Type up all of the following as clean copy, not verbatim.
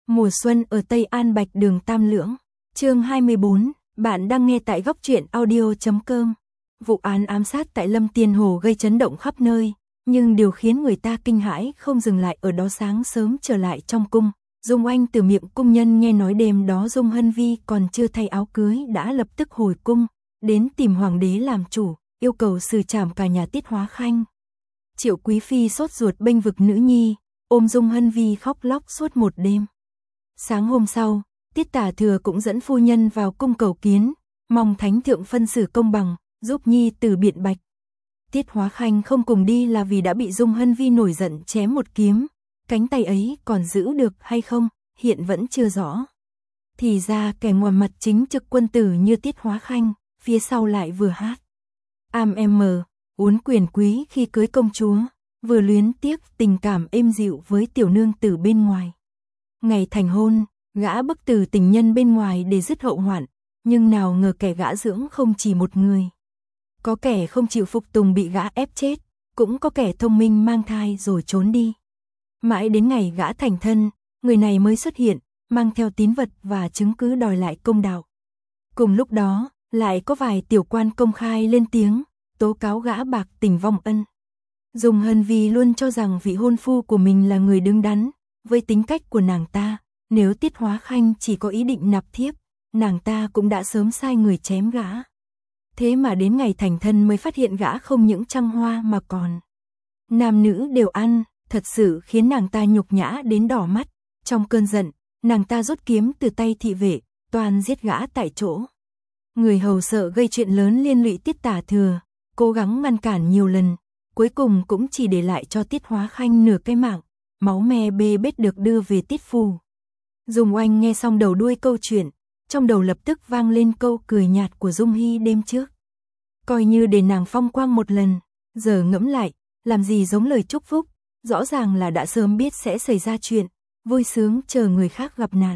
Mùa xuân ở Tây An Bạch Đường Tam Lưỡng. Chương 24, bạn đang nghe tại góc truyện audio.com. Vụ án ám sát tại Lâm Tiên Hồ gây chấn động khắp nơi, nhưng điều khiến người ta kinh hãi không dừng lại ở đó. Sáng sớm trở lại trong cung, Dung Oanh từ miệng cung nhân nghe nói đêm đó Dung Hân Vi còn chưa thay áo cưới đã lập tức hồi cung, đến tìm hoàng đế làm chủ, yêu cầu xử trảm cả nhà Tiết Hóa Khanh. Triệu Quý Phi sốt ruột bênh vực nữ nhi, ôm Dung Hân Vi khóc lóc suốt một đêm. Sáng hôm sau, Tiết Tả Thừa cũng dẫn phu nhân vào cung cầu kiến, mong thánh thượng phân xử công bằng, giúp nhi tử biện bạch. Tiết Hóa Khanh không cùng đi là vì đã bị Dung Hân Vi nổi giận chém một kiếm, cánh tay ấy còn giữ được hay không, hiện vẫn chưa rõ. Thì ra kẻ ngoài mặt chính trực quân tử như Tiết Hóa Khanh, phía sau lại vừa hát uốn quyền quý khi cưới công chúa, vừa luyến tiếc tình cảm êm dịu với tiểu nương tử bên ngoài. Ngày thành hôn, gã bức từ tình nhân bên ngoài để dứt hậu hoạn, nhưng nào ngờ kẻ gã dưỡng không chỉ một người. Có kẻ không chịu phục tùng bị gã ép chết, cũng có kẻ thông minh mang thai rồi trốn đi. Mãi đến ngày gã thành thân, người này mới xuất hiện, mang theo tín vật và chứng cứ đòi lại công đạo. Cùng lúc đó, lại có vài tiểu quan công khai lên tiếng, tố cáo gã bạc tình vong ân. Dung Hân Vi luôn cho rằng vị hôn phu của mình là người đứng đắn, với tính cách của nàng ta, nếu Tiết Hóa Khanh chỉ có ý định nạp thiếp, nàng ta cũng đã sớm sai người chém gã. Thế mà đến ngày thành thân mới phát hiện gã không những trăng hoa mà còn nam nữ đều ăn, thật sự khiến nàng ta nhục nhã đến đỏ mắt. Trong cơn giận, nàng ta rút kiếm từ tay thị vệ, toàn giết gã tại chỗ. Người hầu sợ gây chuyện lớn liên lụy Tiết Tả Thừa, cố gắng ngăn cản nhiều lần, cuối cùng cũng chỉ để lại cho Tiết Hóa Khanh nửa cái mạng, máu me bê bết được đưa về Tiết phủ. Dung Oanh nghe xong đầu đuôi câu chuyện, trong đầu lập tức vang lên câu cười nhạt của Dung Hy đêm trước. Coi như để nàng phong quang một lần, giờ ngẫm lại, làm gì giống lời chúc phúc, rõ ràng là đã sớm biết sẽ xảy ra chuyện, vui sướng chờ người khác gặp nạn.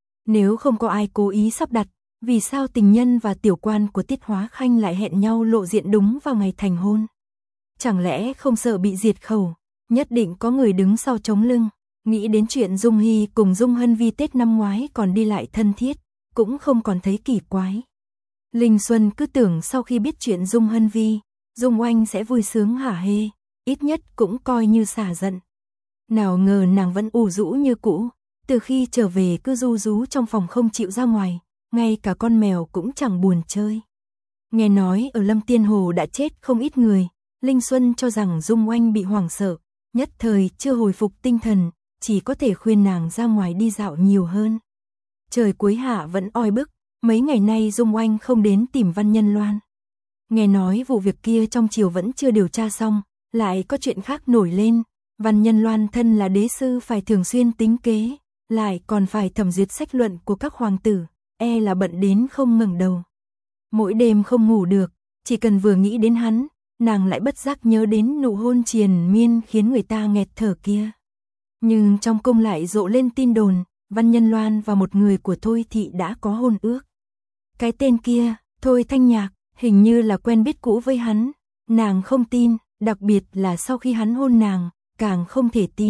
Nếu không có ai cố ý sắp đặt, vì sao tình nhân và tiểu quan của Tiết Hóa Khanh lại hẹn nhau lộ diện đúng vào ngày thành hôn? Chẳng lẽ không sợ bị diệt khẩu, nhất định có người đứng sau chống lưng. Nghĩ đến chuyện Dung Hy cùng Dung Hân Vi Tết năm ngoái còn đi lại thân thiết, cũng không còn thấy kỳ quái. Linh Xuân cứ tưởng sau khi biết chuyện Dung Hân Vi, Dung Oanh sẽ vui sướng hả hê, ít nhất cũng coi như xả giận. Nào ngờ nàng vẫn ủ rũ như cũ, từ khi trở về cứ ru rú trong phòng không chịu ra ngoài, ngay cả con mèo cũng chẳng buồn chơi. Nghe nói ở Lâm Tiên Hồ đã chết không ít người, Linh Xuân cho rằng Dung Oanh bị hoảng sợ, nhất thời chưa hồi phục tinh thần, chỉ có thể khuyên nàng ra ngoài đi dạo nhiều hơn. Trời cuối hạ vẫn oi bức, mấy ngày nay Dung Oanh không đến tìm Văn Nhân Loan. Nghe nói vụ việc kia trong triều vẫn chưa điều tra xong, lại có chuyện khác nổi lên. Văn Nhân Loan thân là đế sư phải thường xuyên tính kế, lại còn phải thẩm duyệt sách luận của các hoàng tử, e là bận đến không ngẩng đầu. Mỗi đêm không ngủ được, chỉ cần vừa nghĩ đến hắn, nàng lại bất giác nhớ đến nụ hôn triền miên khiến người ta nghẹt thở kia. Nhưng trong cung lại rộ lên tin đồn, Văn Nhân Loan và một người của Thôi Thị đã có hôn ước. Cái tên kia, Thôi Thanh Nhạc, hình như là quen biết cũ với hắn. Nàng không tin, đặc biệt là sau khi hắn hôn nàng, càng không thể tin.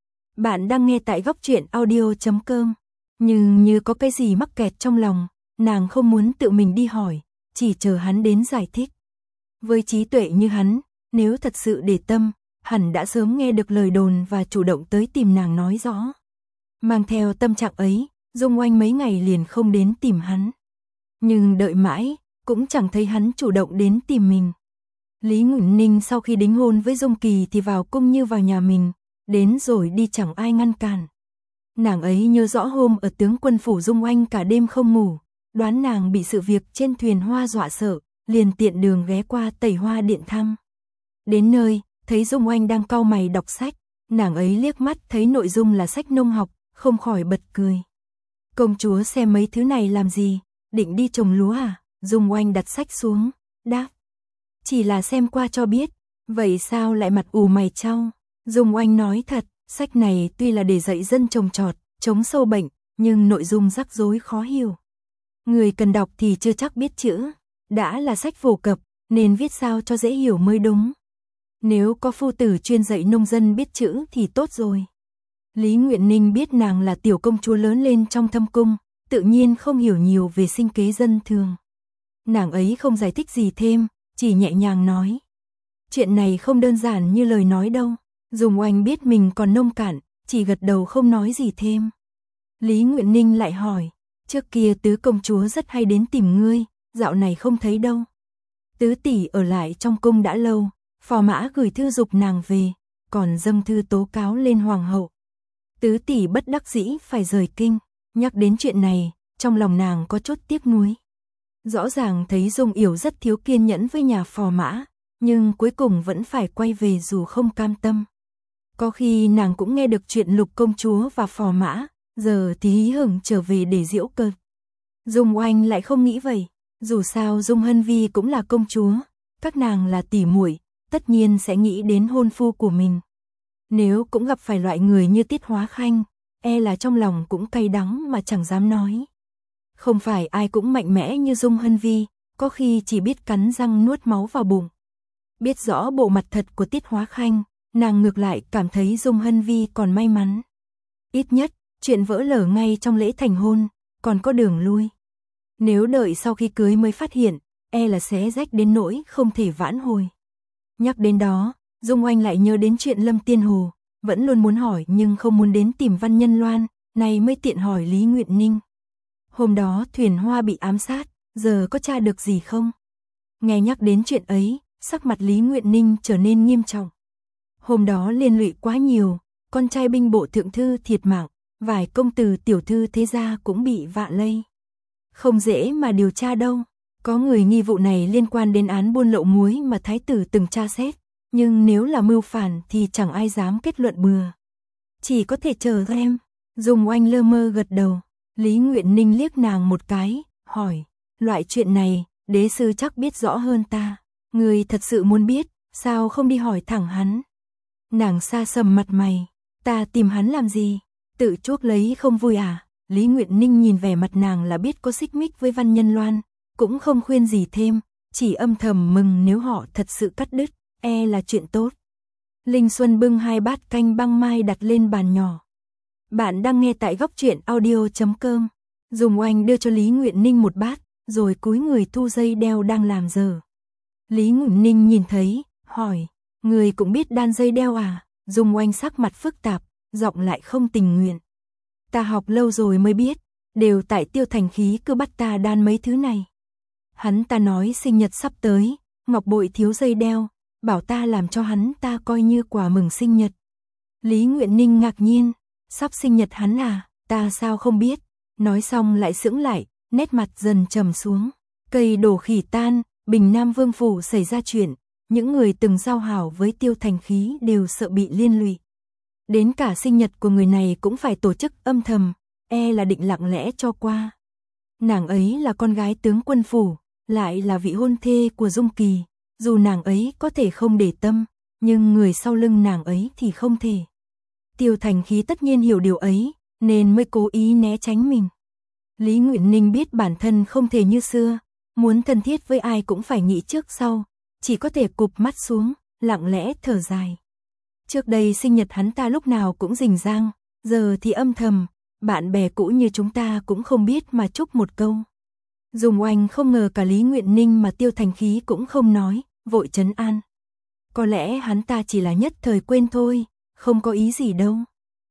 Bạn đang nghe tại góc truyện audio.com. Nhưng như có cái gì mắc kẹt trong lòng, nàng không muốn tự mình đi hỏi, chỉ chờ hắn đến giải thích. Với trí tuệ như hắn, nếu thật sự để tâm, hẳn đã sớm nghe được lời đồn và chủ động tới tìm nàng nói rõ. Mang theo tâm trạng ấy, Dung Oanh mấy ngày liền không đến tìm hắn. Nhưng đợi mãi, cũng chẳng thấy hắn chủ động đến tìm mình. Lý Ngụy Ninh sau khi đính hôn với Dung Kỳ thì vào cung như vào nhà mình, đến rồi đi chẳng ai ngăn cản. Nàng ấy nhớ rõ hôm ở tướng quân phủ Dung Oanh cả đêm không ngủ, đoán nàng bị sự việc trên thuyền hoa dọa sợ, liền tiện đường ghé qua Tẩy Hoa Điện thăm. Đến nơi, thấy Dung Oanh đang cau mày đọc sách, nàng ấy liếc mắt thấy nội dung là sách nông học, không khỏi bật cười. Công chúa xem mấy thứ này làm gì, định đi trồng lúa à? Dung Oanh đặt sách xuống, đáp. Chỉ là xem qua cho biết, vậy sao lại mặt ù mày chau? Dung Oanh nói thật, sách này tuy là để dạy dân trồng trọt, chống sâu bệnh, nhưng nội dung rắc rối khó hiểu. Người cần đọc thì chưa chắc biết chữ, đã là sách phổ cập, nên viết sao cho dễ hiểu mới đúng. Nếu có phu tử chuyên dạy nông dân biết chữ thì tốt rồi. Lý Nguyện Ninh biết nàng là tiểu công chúa lớn lên trong thâm cung, tự nhiên không hiểu nhiều về sinh kế dân thường. Nàng ấy không giải thích gì thêm, chỉ nhẹ nhàng nói. Chuyện này không đơn giản như lời nói đâu. Dung Oanh biết mình còn nông cạn, chỉ gật đầu không nói gì thêm. Lý Nguyện Ninh lại hỏi, trước kia tứ công chúa rất hay đến tìm ngươi, dạo này không thấy đâu. Tứ tỷ ở lại trong cung đã lâu, phò mã gửi thư giục nàng về, còn dâng thư tố cáo lên hoàng hậu. Tứ tỷ bất đắc dĩ phải rời kinh, nhắc đến chuyện này, trong lòng nàng có chút tiếc nuối. Rõ ràng thấy Dung Yểu rất thiếu kiên nhẫn với nhà phò mã, nhưng cuối cùng vẫn phải quay về dù không cam tâm. Có khi nàng cũng nghe được chuyện Lục công chúa và phò mã, giờ thì hí hửng trở về để giễu cợt. Dung Oanh lại không nghĩ vậy, dù sao Dung Hân Vi cũng là công chúa, các nàng là tỷ muội, tất nhiên sẽ nghĩ đến hôn phu của mình. Nếu cũng gặp phải loại người như Tiết Hóa Khanh, e là trong lòng cũng cay đắng mà chẳng dám nói. Không phải ai cũng mạnh mẽ như Dung Hân Vi, có khi chỉ biết cắn răng nuốt máu vào bụng. Biết rõ bộ mặt thật của Tiết Hóa Khanh, nàng ngược lại cảm thấy Dung Hân Vi còn may mắn. Ít nhất, chuyện vỡ lở ngay trong lễ thành hôn, còn có đường lui. Nếu đợi sau khi cưới mới phát hiện, e là xé rách đến nỗi không thể vãn hồi. Nhắc đến đó, Dung Oanh lại nhớ đến chuyện Lâm Tiên Hồ, vẫn luôn muốn hỏi nhưng không muốn đến tìm Văn Nhân Loan, này mới tiện hỏi Lý Nguyện Ninh. Hôm đó Thuyền Hoa bị ám sát, giờ có tra được gì không? Nghe nhắc đến chuyện ấy, sắc mặt Lý Nguyện Ninh trở nên nghiêm trọng. Hôm đó liên lụy quá nhiều, con trai binh bộ thượng thư thiệt mạng, vài công tử tiểu thư thế gia cũng bị vạ lây. Không dễ mà điều tra đâu, có người nghi vụ này liên quan đến án buôn lậu muối mà thái tử từng tra xét, nhưng nếu là mưu phản thì chẳng ai dám kết luận bừa. Chỉ có thể chờ em. Dung Oanh lơ mơ gật đầu, Lý Nguyện Ninh liếc nàng một cái, hỏi, loại chuyện này, đế sư chắc biết rõ hơn ta. Người thật sự muốn biết, sao không đi hỏi thẳng hắn? Nàng xa sầm mặt mày, ta tìm hắn làm gì? Tự chuốc lấy không vui à? Lý Nguyện Ninh nhìn vẻ mặt nàng là biết có xích mích với Văn Nhân Loan, cũng không khuyên gì thêm, chỉ âm thầm mừng nếu họ thật sự cắt đứt, e là chuyện tốt. Linh Xuân bưng 2 bát canh băng mai đặt lên bàn nhỏ. Bạn đang nghe tại góc truyện audio.com. Dung Oanh đưa cho Lý Nguyện Ninh một bát, rồi cúi người thu dây đeo đang làm dở. Lý Nguyện Ninh nhìn thấy, hỏi, người cũng biết đan dây đeo à? Dung Oanh sắc mặt phức tạp, giọng lại không tình nguyện. Ta học lâu rồi mới biết, đều tại Tiêu Thành Khí cứ bắt ta đan mấy thứ này. Hắn ta nói sinh nhật sắp tới, ngọc bội thiếu dây đeo, bảo ta làm cho hắn ta coi như quà mừng sinh nhật. Lý Nguyện Ninh ngạc nhiên, sắp sinh nhật hắn à, ta sao không biết, nói xong lại sững lại, nét mặt dần trầm xuống. Cây đổ khỉ tan, Bình Nam Vương phủ xảy ra chuyện, những người từng giao hảo với Tiêu Thành Khí đều sợ bị liên lụy. Đến cả sinh nhật của người này cũng phải tổ chức âm thầm, e là định lặng lẽ cho qua. Nàng ấy là con gái tướng quân phủ, lại là vị hôn thê của Dung Kỳ, dù nàng ấy có thể không để tâm, nhưng người sau lưng nàng ấy thì không thể. Tiêu Thành Khí tất nhiên hiểu điều ấy, nên mới cố ý né tránh mình. Lý Nguyện Ninh biết bản thân không thể như xưa, muốn thân thiết với ai cũng phải nghĩ trước sau, chỉ có thể cụp mắt xuống, lặng lẽ thở dài. Trước đây sinh nhật hắn ta lúc nào cũng rình rang, giờ thì âm thầm, bạn bè cũ như chúng ta cũng không biết mà chúc một câu. Dung Oanh không ngờ cả Lý Nguyện Ninh mà Tiêu Thành Khí cũng không nói, vội trấn an. Có lẽ hắn ta chỉ là nhất thời quên thôi, không có ý gì đâu.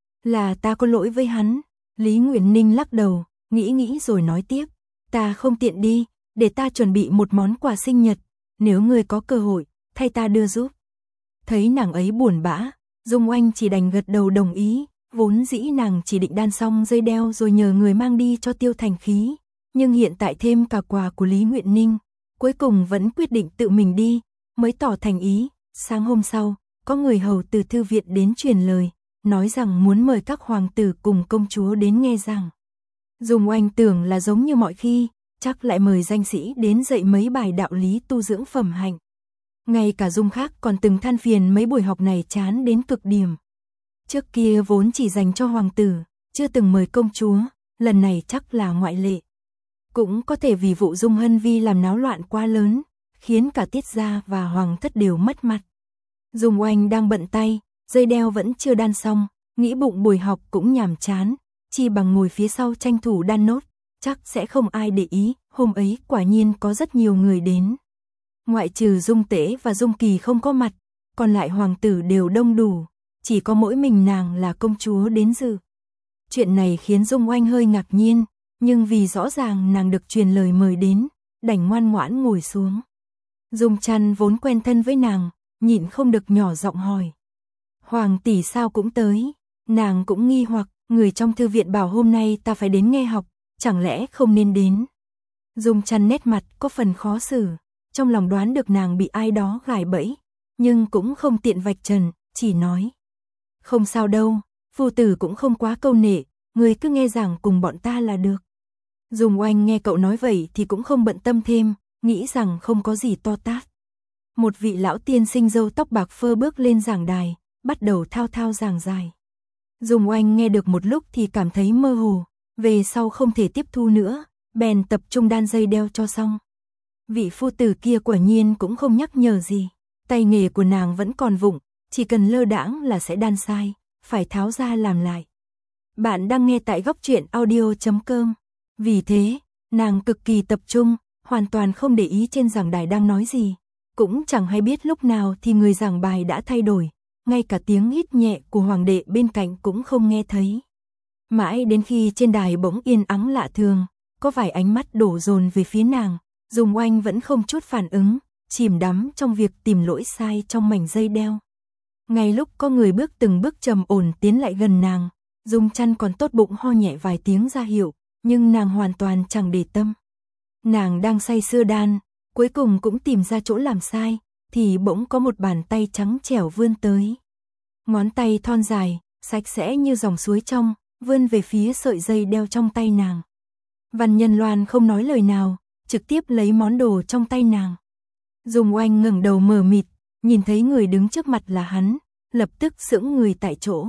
Là ta có lỗi với hắn. Lý Nguyện Ninh lắc đầu, nghĩ rồi nói tiếp. Ta không tiện đi, để ta chuẩn bị một món quà sinh nhật, nếu người có cơ hội, thay ta đưa giúp. Thấy nàng ấy buồn bã, Dung Oanh chỉ đành gật đầu đồng ý, vốn dĩ nàng chỉ định đan xong dây đeo rồi nhờ người mang đi cho Tiêu Thành Khí, nhưng hiện tại thêm cả quà của Lý Nguyện Ninh, cuối cùng vẫn quyết định tự mình đi, mới tỏ thành ý. Sáng hôm sau, có người hầu từ thư viện đến truyền lời, nói rằng muốn mời các hoàng tử cùng công chúa đến nghe giảng. Dung Oanh tưởng là giống như mọi khi, chắc lại mời danh sĩ đến dạy mấy bài đạo lý tu dưỡng phẩm hạnh. Ngay cả Dung khác còn từng than phiền mấy buổi học này chán đến cực điểm. Trước kia vốn chỉ dành cho hoàng tử, chưa từng mời công chúa, lần này chắc là ngoại lệ. Cũng có thể vì vụ Dung Hân Vi làm náo loạn quá lớn, khiến cả Tiết gia và hoàng thất đều mất mặt. Dung Oanh đang bận tay, dây đeo vẫn chưa đan xong, nghĩ bụng buổi học cũng nhàm chán, chi bằng ngồi phía sau tranh thủ đan nốt, chắc sẽ không ai để ý, hôm ấy quả nhiên có rất nhiều người đến. Ngoại trừ Dung Tễ và Dung Kỳ không có mặt, còn lại hoàng tử đều đông đủ, chỉ có mỗi mình nàng là công chúa đến dự. Chuyện này khiến Dung Oanh hơi ngạc nhiên, nhưng vì rõ ràng nàng được truyền lời mời đến, đành ngoan ngoãn ngồi xuống. Dung Chăn vốn quen thân với nàng, nhịn không được nhỏ giọng hỏi. Hoàng tỷ sao cũng tới, nàng cũng nghi hoặc, người trong thư viện bảo hôm nay ta phải đến nghe học, chẳng lẽ không nên đến. Dung Chăn nét mặt có phần khó xử, trong lòng đoán được nàng bị ai đó gài bẫy, nhưng cũng không tiện vạch trần, chỉ nói. Không sao đâu, phu tử cũng không quá câu nệ, người cứ nghe giảng cùng bọn ta là được. Dung Oanh nghe cậu nói vậy thì cũng không bận tâm thêm, nghĩ rằng không có gì to tát. Một vị lão tiên sinh râu tóc bạc phơ bước lên giảng đài, bắt đầu thao thao giảng dài. Dung Oanh nghe được một lúc thì cảm thấy mơ hồ, về sau không thể tiếp thu nữa, bèn tập trung đan dây đeo cho xong. Vị phu tử kia quả nhiên cũng không nhắc nhở gì, tay nghề của nàng vẫn còn vụng, chỉ cần lơ đãng là sẽ đan sai, phải tháo ra làm lại. Bạn đang nghe tại góc truyện audio.com. Vì thế, nàng cực kỳ tập trung, hoàn toàn không để ý trên giảng đài đang nói gì, cũng chẳng hay biết lúc nào thì người giảng bài đã thay đổi, ngay cả tiếng hít nhẹ của hoàng đệ bên cạnh cũng không nghe thấy. Mãi đến khi trên đài bỗng yên ắng lạ thường, có vài ánh mắt đổ dồn về phía nàng, Dung Oanh vẫn không chút phản ứng, chìm đắm trong việc tìm lỗi sai trong mảnh dây đeo. Ngay lúc có người bước từng bước trầm ổn tiến lại gần nàng, Dung Chăn còn tốt bụng ho nhẹ vài tiếng ra hiệu, nhưng nàng hoàn toàn chẳng để tâm. Nàng đang say sưa đan, cuối cùng cũng tìm ra chỗ làm sai, thì bỗng có một bàn tay trắng trẻo vươn tới. Ngón tay thon dài, sạch sẽ như dòng suối trong, vươn về phía sợi dây đeo trong tay nàng. Văn Nhân Loan không nói lời nào, trực tiếp lấy món đồ trong tay nàng. Dung Oanh ngẩng đầu mờ mịt, nhìn thấy người đứng trước mặt là hắn, lập tức sững người tại chỗ.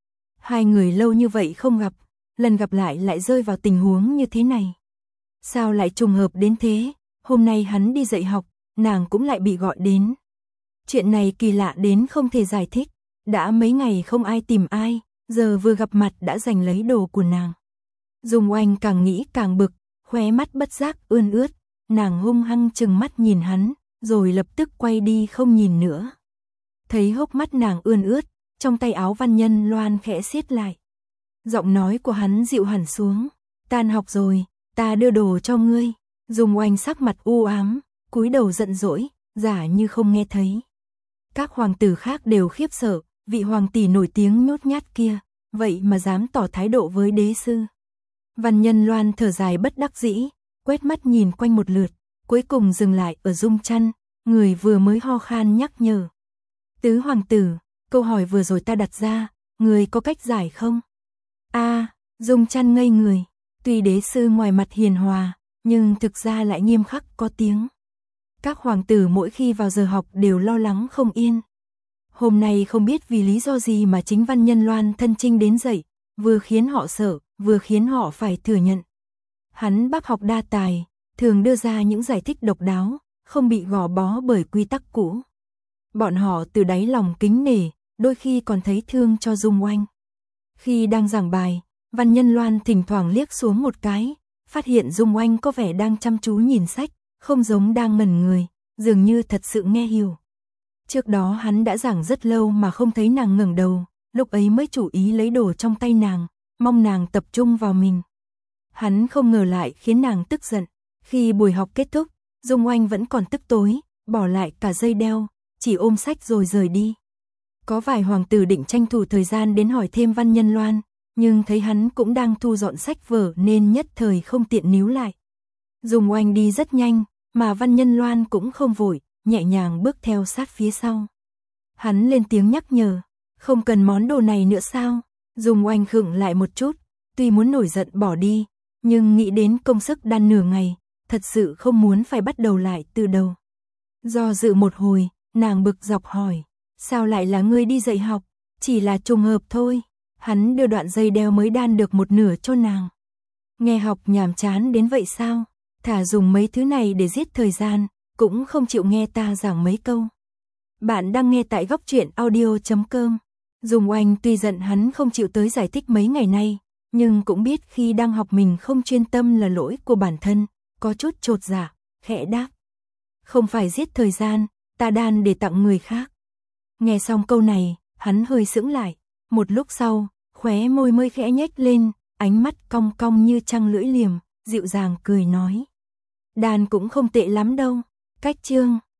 Hai người lâu như vậy không gặp, lần gặp lại rơi vào tình huống như thế này. Sao lại trùng hợp đến thế, hôm nay hắn đi dạy học, nàng cũng lại bị gọi đến. Chuyện này kỳ lạ đến không thể giải thích, đã mấy ngày không ai tìm ai, giờ vừa gặp mặt đã giành lấy đồ của nàng. Dung Oanh càng nghĩ càng bực, khóe mắt bất giác ươn ướt, nàng hung hăng trừng mắt nhìn hắn, rồi lập tức quay đi không nhìn nữa. Thấy hốc mắt nàng ươn ướt, trong tay áo Văn Nhân Loan khẽ siết lại. Giọng nói của hắn dịu hẳn xuống, tan học rồi, ta đưa đồ cho ngươi. Dung Oanh sắc mặt u ám, cúi đầu giận dỗi, giả như không nghe thấy. Các hoàng tử khác đều khiếp sợ, vị hoàng tỷ nổi tiếng nhút nhát kia, vậy mà dám tỏ thái độ với đế sư. Văn Nhân Loan thở dài bất đắc dĩ, quét mắt nhìn quanh một lượt, cuối cùng dừng lại ở Dung Chăn, người vừa mới ho khan nhắc nhở. Tứ hoàng tử, câu hỏi vừa rồi ta đặt ra, người có cách giải không? Dung Chăn ngây người, tuy đế sư ngoài mặt hiền hòa, nhưng thực ra lại nghiêm khắc có tiếng. Các hoàng tử mỗi khi vào giờ học đều lo lắng không yên. Hôm nay không biết vì lý do gì mà chính Văn Nhân Loan thân chinh đến dậy, vừa khiến họ sợ, vừa khiến họ phải thừa nhận. Hắn bác học đa tài, thường đưa ra những giải thích độc đáo, không bị gò bó bởi quy tắc cũ. Bọn họ từ đáy lòng kính nể, đôi khi còn thấy thương cho Dung Oanh. Khi đang giảng bài, Văn Nhân Loan thỉnh thoảng liếc xuống một cái, phát hiện Dung Oanh có vẻ đang chăm chú nhìn sách, không giống đang ngẩn người, dường như thật sự nghe hiểu. Trước đó hắn đã giảng rất lâu mà không thấy nàng ngẩng đầu, lúc ấy mới chủ ý lấy đồ trong tay nàng, mong nàng tập trung vào mình. Hắn không ngờ lại khiến nàng tức giận. Khi buổi học kết thúc, Dung Oanh vẫn còn tức tối, bỏ lại cả dây đeo, chỉ ôm sách rồi rời đi. Có vài hoàng tử định tranh thủ thời gian đến hỏi thêm Văn Nhân Loan, nhưng thấy hắn cũng đang thu dọn sách vở nên nhất thời không tiện níu lại. Dung Oanh đi rất nhanh, mà Văn Nhân Loan cũng không vội, nhẹ nhàng bước theo sát phía sau. Hắn lên tiếng nhắc nhở, không cần món đồ này nữa sao? Dung Oanh khựng lại một chút, tuy muốn nổi giận bỏ đi, nhưng nghĩ đến công sức đan nửa ngày, thật sự không muốn phải bắt đầu lại từ đầu. Do dự một hồi, nàng bực dọc hỏi, sao lại là ngươi đi dạy học? Chỉ là trùng hợp thôi. Hắn đưa đoạn dây đeo mới đan được một nửa cho nàng. Nghe học nhàm chán đến vậy sao? Thà dùng mấy thứ này để giết thời gian, cũng không chịu nghe ta giảng mấy câu. Bạn đang nghe tại góc truyện audio.com. Dung Oanh tuy giận hắn không chịu tới giải thích mấy ngày nay, nhưng cũng biết khi đang học mình không chuyên tâm là lỗi của bản thân, có chút chột dạ, khẽ đáp. Không phải giết thời gian, ta đan để tặng người khác. Nghe xong câu này, hắn hơi sững lại, một lúc sau, khóe môi mới khẽ nhếch lên, ánh mắt cong cong như trăng lưỡi liềm, dịu dàng cười nói. Đan cũng không tệ lắm đâu, cách chương.